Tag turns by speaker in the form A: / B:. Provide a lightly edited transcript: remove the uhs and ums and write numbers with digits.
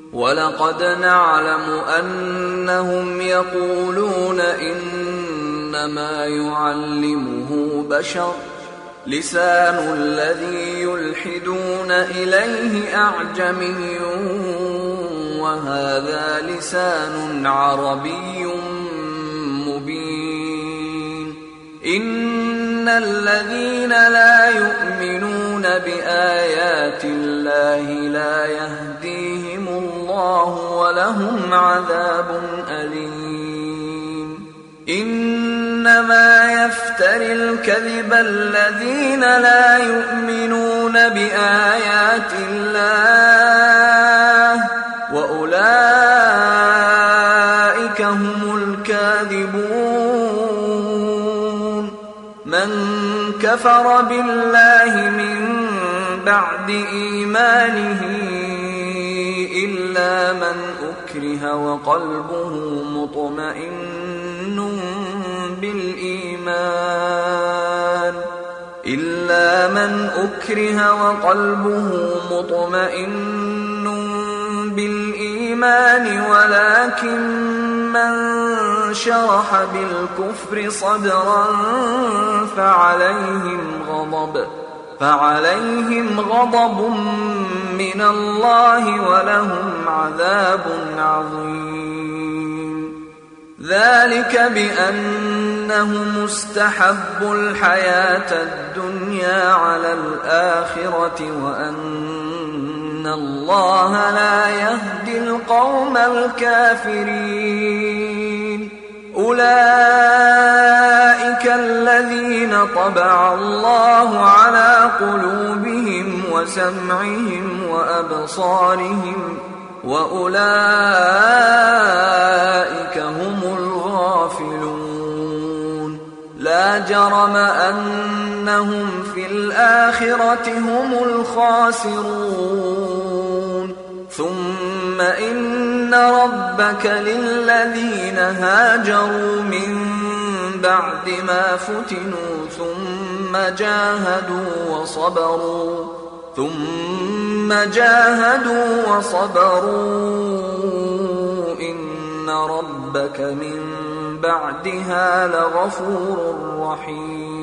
A: ولقد نعلم أنهم يقولون إنما يعلمه بشر لسان الذي يلحدون إليه أعجمي وهذا لسان عربي مبين. إن الذين لا يؤمنون بآيات الله لا يهديهم الله ولهم عذاب أليم. إنما يفتري الكذب الذين لا يؤمنون بآيات الله وأولئك هم الكاذبون. من كفر بالله من بعد إيمانه إلا من أكره وقلبه مطمئن بالإيمان ولكن من شرح بالكفر صدرا فعليهم غضب من الله ولهم عذاب عظيم. ذلك بأنهم استحبوا الحياة الدنيا على الآخرة وأن الله لا يهدي القوم الكافرين. أولئك الذين طبع الله على قلوبهم وسمعهم وأبصارهم وأولئك هم الغافلون. لا جرم أنهم في الآخرة هم الخاسرون. ثم إن ربك للذين هاجروا من بعد ما فتنوا ثم جاهدوا وصبروا إن ربك من بعدها لغفور رحيم.